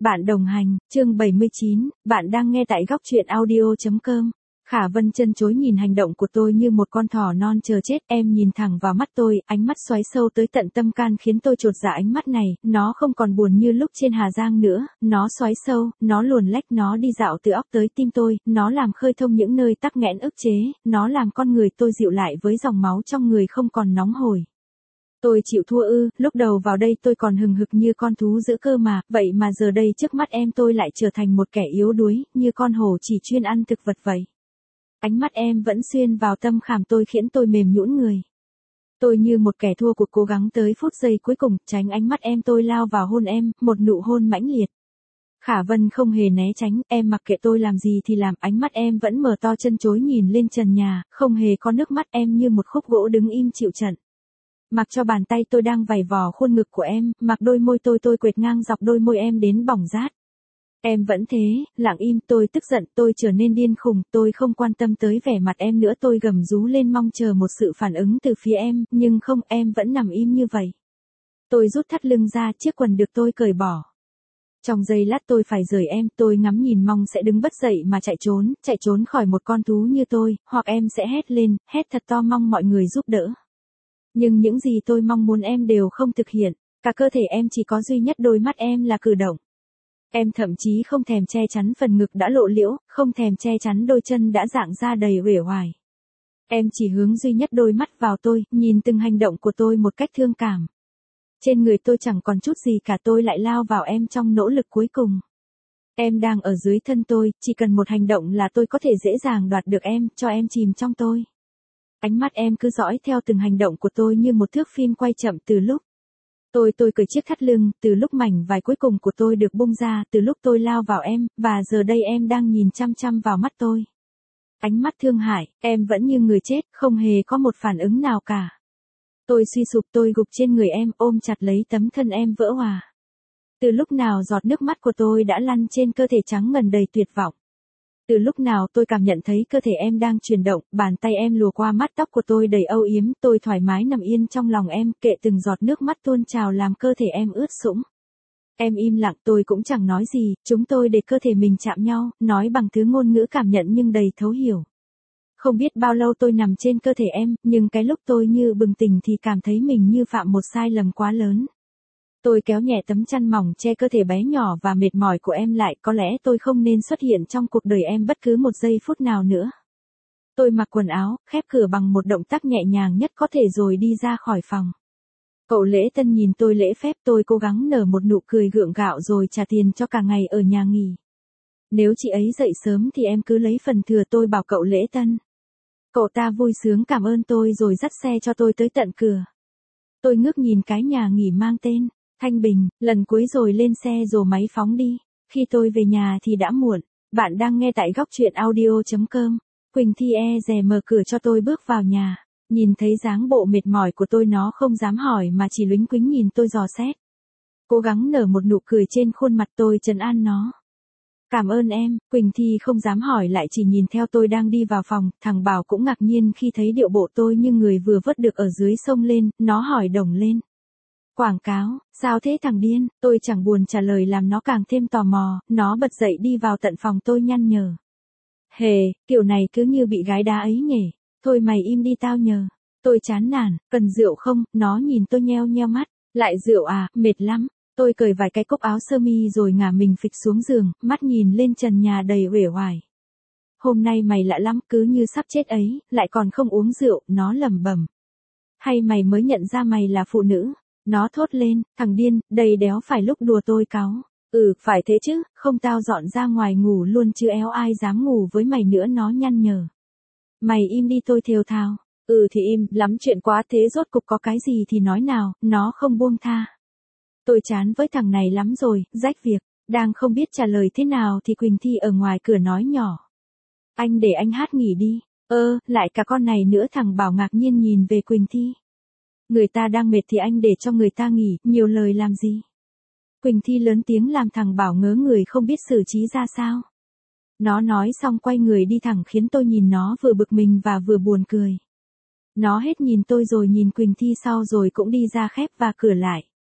Bạn đồng hành, chương 79, bạn đang nghe tại góc truyện audio.com. Khả Vân chân chối nhìn hành động của tôi như một con thỏ non chờ chết. Em nhìn thẳng vào mắt tôi, ánh mắt xoáy sâu tới tận tâm can khiến tôi chột dạ. Ánh mắt này, nó không còn buồn như lúc trên Hà Giang nữa, nó xoáy sâu, nó luồn lách, nó đi dạo từ óc tới tim tôi, nó làm khơi thông những nơi tắc nghẽn ức chế, nó làm con người tôi dịu lại với dòng máu trong người không còn nóng hổi. Tôi chịu thua ư? Lúc đầu vào đây tôi còn hừng hực như con thú dữ cơ mà, vậy mà giờ đây trước mắt em tôi lại trở thành một kẻ yếu đuối, như con hổ chỉ chuyên ăn thực vật vậy. Ánh mắt em vẫn xuyên vào tâm khảm tôi khiến tôi mềm nhũn người. Tôi như một kẻ thua cuộc cố gắng tới phút giây cuối cùng, tránh ánh mắt em tôi lao vào hôn em, một nụ hôn mãnh liệt. Khả Vân không hề né tránh, em mặc kệ tôi làm gì thì làm, ánh mắt em vẫn mở to chân chối nhìn lên trần nhà, không hề có nước mắt, em như một khúc gỗ đứng im chịu trận. Mặc cho bàn tay tôi đang vầy vò khuôn ngực của em, mặc đôi môi tôi quệt ngang dọc đôi môi em đến bỏng rát. Em vẫn thế, lặng im, tôi tức giận, tôi trở nên điên khùng, tôi không quan tâm tới vẻ mặt em nữa, tôi gầm rú lên mong chờ một sự phản ứng từ phía em, nhưng không, em vẫn nằm im như vậy. Tôi rút thắt lưng ra, chiếc quần được tôi cởi bỏ. Trong giây lát tôi phải rời em, tôi ngắm nhìn mong sẽ đứng bật dậy mà chạy trốn khỏi một con thú như tôi, hoặc em sẽ hét lên, hét thật to mong mọi người giúp đỡ. Nhưng những gì tôi mong muốn em đều không thực hiện, cả cơ thể em chỉ có duy nhất đôi mắt em là cử động. Em thậm chí không thèm che chắn phần ngực đã lộ liễu, không thèm che chắn đôi chân đã rạng ra đầy uể oải. Em chỉ hướng duy nhất đôi mắt vào tôi, nhìn từng hành động của tôi một cách thương cảm. Trên người tôi chẳng còn chút gì cả, tôi lại lao vào em trong nỗ lực cuối cùng. Em đang ở dưới thân tôi, chỉ cần một hành động là tôi có thể dễ dàng đoạt được em, cho em chìm trong tôi. Ánh mắt em cứ dõi theo từng hành động của tôi như một thước phim quay chậm từ lúc tôi cởi chiếc thắt lưng, từ lúc mảnh vải cuối cùng của tôi được bung ra, từ lúc tôi lao vào em, và giờ đây em đang nhìn chăm chăm vào mắt tôi. Ánh mắt thương hại, em vẫn như người chết, không hề có một phản ứng nào cả. Tôi suy sụp, tôi gục trên người em, ôm chặt lấy tấm thân em vỡ hòa. Từ lúc nào giọt nước mắt của tôi đã lăn trên cơ thể trắng ngần đầy tuyệt vọng. Từ lúc nào tôi cảm nhận thấy cơ thể em đang chuyển động, bàn tay em lùa qua mái tóc của tôi đầy âu yếm, tôi thoải mái nằm yên trong lòng em, kệ từng giọt nước mắt tuôn trào làm cơ thể em ướt sũng. Em im lặng, tôi cũng chẳng nói gì, chúng tôi để cơ thể mình chạm nhau, nói bằng thứ ngôn ngữ cảm nhận nhưng đầy thấu hiểu. Không biết bao lâu tôi nằm trên cơ thể em, nhưng cái lúc tôi như bừng tỉnh thì cảm thấy mình như phạm một sai lầm quá lớn. Tôi kéo nhẹ tấm chăn mỏng che cơ thể bé nhỏ và mệt mỏi của em lại, có lẽ tôi không nên xuất hiện trong cuộc đời em bất cứ một giây phút nào nữa. Tôi mặc quần áo, khép cửa bằng một động tác nhẹ nhàng nhất có thể rồi đi ra khỏi phòng. Cậu Lễ Tân nhìn tôi lễ phép, tôi cố gắng nở một nụ cười gượng gạo rồi trả tiền cho cả ngày ở nhà nghỉ. Nếu chị ấy dậy sớm thì em cứ lấy phần thừa, tôi bảo cậu Lễ Tân. Cậu ta vui sướng cảm ơn tôi rồi dắt xe cho tôi tới tận cửa. Tôi ngước nhìn cái nhà nghỉ mang tên Thanh Bình, lần cuối rồi lên xe rồi máy phóng đi. Khi tôi về nhà thì đã muộn. Bạn đang nghe tại góc truyện audio.com. Quỳnh Thi dè mở cửa cho tôi bước vào nhà. Nhìn thấy dáng bộ mệt mỏi của tôi, nó không dám hỏi mà chỉ lúnh quính nhìn tôi dò xét. Cố gắng nở một nụ cười trên khuôn mặt, tôi trấn an nó. Cảm ơn em. Quỳnh Thi không dám hỏi lại, chỉ nhìn theo tôi đang đi vào phòng. Thằng Bảo cũng ngạc nhiên khi thấy điệu bộ tôi như người vừa vớt được ở dưới sông lên, nó hỏi đồng lên. Quảng cáo, sao thế thằng điên? Tôi chẳng buồn trả lời làm nó càng thêm tò mò, nó bật dậy đi vào tận phòng tôi nhăn nhở. Hề, kiểu này cứ như bị gái đá ấy nhỉ. Thôi mày im đi tao nhờ. Tôi chán nản, cần rượu không? Nó nhìn tôi nheo nheo mắt. Lại rượu à, mệt lắm. Tôi cởi vài cái cúc áo sơ mi rồi ngả mình phịch xuống giường, mắt nhìn lên trần nhà đầy uể oải. Hôm nay mày lạ lắm, cứ như sắp chết ấy, lại còn không uống rượu, nó lẩm bẩm. Hay mày mới nhận ra mày là phụ nữ? Nó thốt lên, thằng điên, đầy đéo phải lúc đùa tôi cáu. Phải thế chứ, không tao dọn ra ngoài ngủ luôn chứ éo ai dám ngủ với mày nữa, nó nhăn nhở. Mày im đi, tôi thều thào. Thì im, lắm chuyện quá, thế rốt cục có cái gì thì nói nào, nó không buông tha. Tôi chán với thằng này lắm rồi, rách việc. Đang không biết trả lời thế nào thì Quỳnh Thi ở ngoài cửa nói nhỏ. Anh để anh hát nghỉ đi. Lại cả con này nữa. Thằng Bảo ngạc nhiên nhìn về Quỳnh Thi. Người ta đang mệt thì anh để cho người ta nghỉ, nhiều lời làm gì? Quỳnh Thi lớn tiếng làm thằng Bảo ngớ người không biết xử trí ra sao. Nó nói xong quay người đi thẳng khiến tôi nhìn nó vừa bực mình và vừa buồn cười. Nó hết nhìn tôi rồi nhìn Quỳnh Thi sau rồi cũng đi ra khép và cửa lại.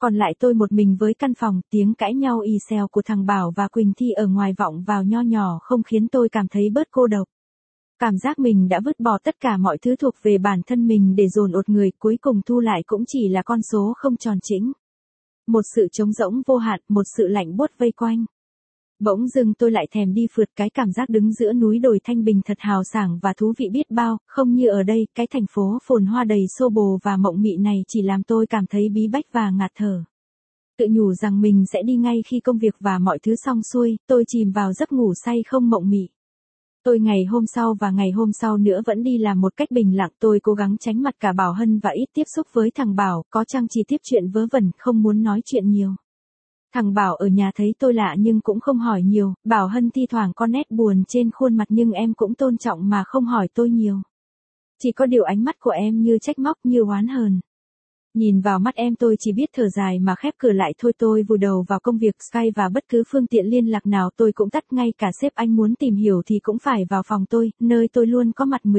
Còn lại tôi một mình với căn phòng, tiếng cãi nhau ì xèo của thằng Bảo và Quỳnh Thi ở ngoài vọng vào nho nhỏ không khiến tôi cảm thấy bớt cô độc. Cảm giác mình đã vứt bỏ tất cả mọi thứ thuộc về bản thân mình để dồn ột người, cuối cùng thu lại cũng chỉ là con số không tròn chỉnh. Một sự trống rỗng vô hạn, một sự lạnh buốt vây quanh. Bỗng dưng tôi lại thèm đi phượt, cái cảm giác đứng giữa núi đồi thanh bình thật hào sảng và thú vị biết bao, không như ở đây, cái thành phố phồn hoa đầy xô bồ và mộng mị này chỉ làm tôi cảm thấy bí bách và ngạt thở. Tự nhủ rằng mình sẽ đi ngay khi công việc và mọi thứ xong xuôi, tôi chìm vào giấc ngủ say không mộng mị. Tôi ngày hôm sau và ngày hôm sau nữa vẫn đi làm một cách bình lặng, tôi cố gắng tránh mặt cả Bảo Hân và ít tiếp xúc với thằng Bảo, có chăng chỉ tiếp chuyện vớ vẩn, không muốn nói chuyện nhiều. Thằng Bảo ở nhà thấy tôi lạ nhưng cũng không hỏi nhiều, Bảo Hân thi thoảng có nét buồn trên khuôn mặt nhưng em cũng tôn trọng mà không hỏi tôi nhiều. Chỉ có điều ánh mắt của em như trách móc, như oán hờn. Nhìn vào mắt em tôi chỉ biết thở dài mà khép cửa lại thôi. Tôi vùi đầu vào công việc Skype và bất cứ phương tiện liên lạc nào tôi cũng tắt, ngay cả sếp anh muốn tìm hiểu thì cũng phải vào phòng tôi, nơi tôi luôn có mặt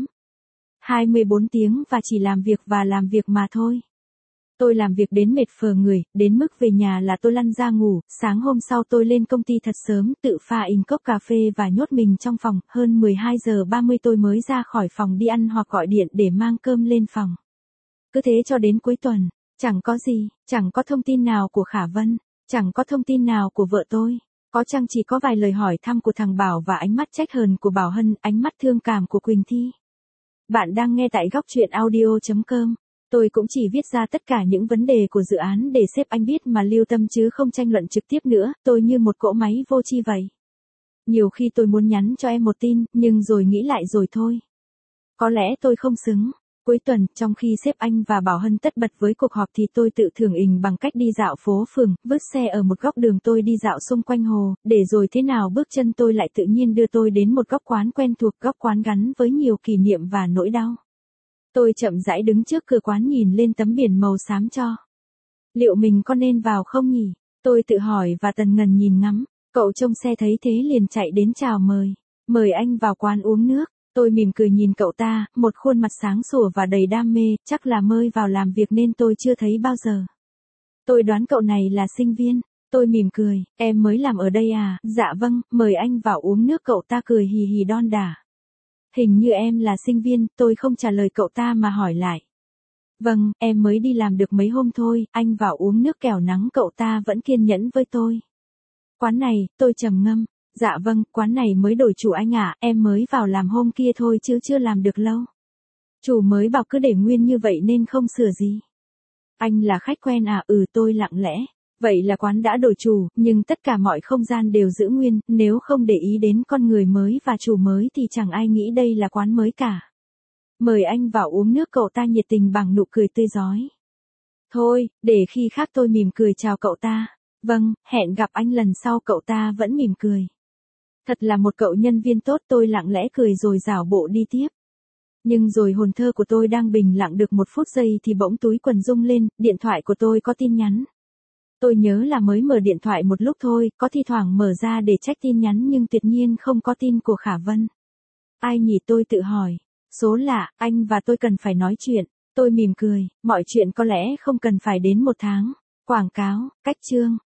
18-24 tiếng và chỉ làm việc và làm việc mà thôi. Tôi làm việc đến mệt phờ người, đến mức về nhà là tôi lăn ra ngủ, sáng hôm sau tôi lên công ty thật sớm, tự pha cốc cà phê và nhốt mình trong phòng, hơn 12 giờ 30 tôi mới ra khỏi phòng đi ăn hoặc gọi điện để mang cơm lên phòng. Cứ thế cho đến cuối tuần, chẳng có gì, chẳng có thông tin nào của Khả Vân, chẳng có thông tin nào của vợ tôi, có chăng chỉ có vài lời hỏi thăm của thằng Bảo và ánh mắt trách hờn của Bảo Hân, ánh mắt thương cảm của Quỳnh Thi. Bạn đang nghe tại góc truyện audio.com. Tôi cũng chỉ viết ra tất cả những vấn đề của dự án để sếp anh biết mà lưu tâm chứ không tranh luận trực tiếp nữa, tôi như một cỗ máy vô tri vậy. Nhiều khi tôi muốn nhắn cho em một tin, nhưng rồi nghĩ lại rồi thôi. Có lẽ tôi không xứng. Cuối tuần, trong khi sếp anh và Bảo Hân tất bật với cuộc họp thì tôi tự thưởng ình bằng cách đi dạo phố phường, vứt xe ở một góc đường, tôi đi dạo xung quanh hồ, để rồi thế nào bước chân tôi lại tự nhiên đưa tôi đến một góc quán quen thuộc, góc quán gắn với nhiều kỷ niệm và nỗi đau. Tôi chậm rãi đứng trước cửa quán nhìn lên tấm biển màu xám cho. Liệu mình có nên vào không nhỉ? Tôi tự hỏi và tần ngần nhìn ngắm. Cậu trông xe thấy thế liền chạy đến chào mời. Mời anh vào quán uống nước. Tôi mỉm cười nhìn cậu ta, một khuôn mặt sáng sủa và đầy đam mê, chắc là mới vào làm việc nên tôi chưa thấy bao giờ. Tôi đoán cậu này là sinh viên. Tôi mỉm cười, em mới làm ở đây à? Dạ vâng, mời anh vào uống nước. Cậu ta cười hì hì đon đả. Hình như em là sinh viên, tôi không trả lời cậu ta mà hỏi lại. Vâng, em mới đi làm được mấy hôm thôi, anh vào uống nước kẻo nắng. Cậu ta vẫn kiên nhẫn với tôi. Quán này, tôi trầm ngâm. Dạ vâng, quán này mới đổi chủ anh ạ, em mới vào làm hôm kia thôi chứ chưa làm được lâu. Chủ mới bảo cứ để nguyên như vậy nên không sửa gì. Anh là khách quen à? Ừ, tôi lặng lẽ. Vậy là quán đã đổi chủ, nhưng tất cả mọi không gian đều giữ nguyên, nếu không để ý đến con người mới và chủ mới thì chẳng ai nghĩ đây là quán mới cả. Mời anh vào uống nước. Cậu ta nhiệt tình bằng nụ cười tươi rói. Thôi, để khi khác. Tôi mỉm cười chào cậu ta. Vâng, hẹn gặp anh lần sau. Cậu ta vẫn mỉm cười. Thật là một cậu nhân viên tốt. Tôi lặng lẽ cười rồi rảo bộ đi tiếp. Nhưng rồi hồn thơ của tôi đang bình lặng được một phút giây thì bỗng túi quần rung lên, điện thoại của tôi có tin nhắn. Tôi nhớ là mới mở điện thoại một lúc thôi, có thi thoảng mở ra để check tin nhắn nhưng tuyệt nhiên không có tin của Khả Vân. Ai nhỉ? Tôi tự hỏi. Số lạ, anh và tôi cần phải nói chuyện. Tôi mỉm cười, mọi chuyện có lẽ không cần phải đến 1 tháng. Quảng cáo, cách chương.